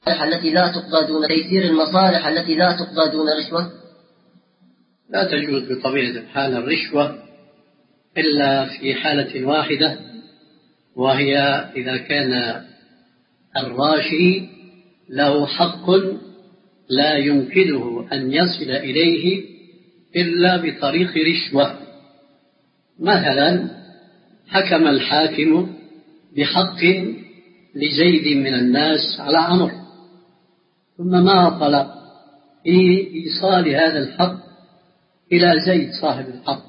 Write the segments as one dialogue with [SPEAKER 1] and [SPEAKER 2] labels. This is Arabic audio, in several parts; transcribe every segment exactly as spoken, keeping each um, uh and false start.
[SPEAKER 1] التي لا تقضى دون تيسير المصالح التي لا تقضى دون رشوة؟
[SPEAKER 2] لا تجوز بطبيعة الحال الرشوة إلا في حالة واحدة، وهي إذا كان الراشي له حق لا يمكنه أن يصل إليه إلا بطريق رشوة. مثلا حكم الحاكم بحق لزيد من الناس على عمرو، ثم ما طلب في إيصال هذا الحق إلى زيد صاحب الحق،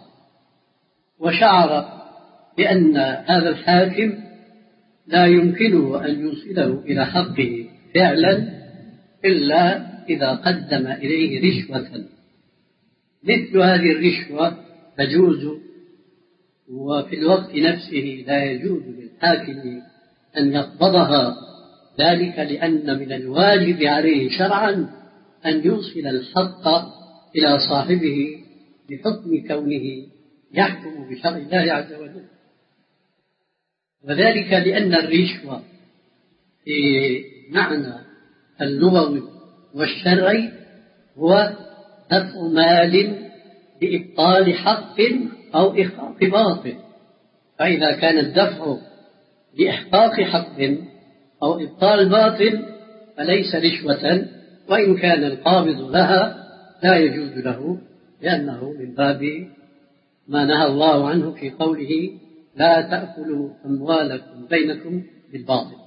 [SPEAKER 2] وشعر بأن هذا الحاكم لا يمكنه أن يوصله إلى حقه فعلا إلا إذا قدم إليه رشوة. مثل هذه الرشوة تجوز، وفي الوقت نفسه لا يجوز للحاكم أن يقبضها، ذلك لأن من الواجب عليه شرعا أن يوصل الحق إلى صاحبه بحكم كونه يحكم بشرع الله عز وجل. وذلك لأن الرشوة في معنى اللغوي والشرعي هو دفع مال بإبطال حق أو إحقاق باطل، فإذا كان الدفع بإحقاق حق أو إبطال باطل فليس رشوة، وإن كان القابض لها لا يجوز له، لأنه من باب ما نهى الله عنه في قوله لا تأكلوا أموالكم بينكم بالباطل.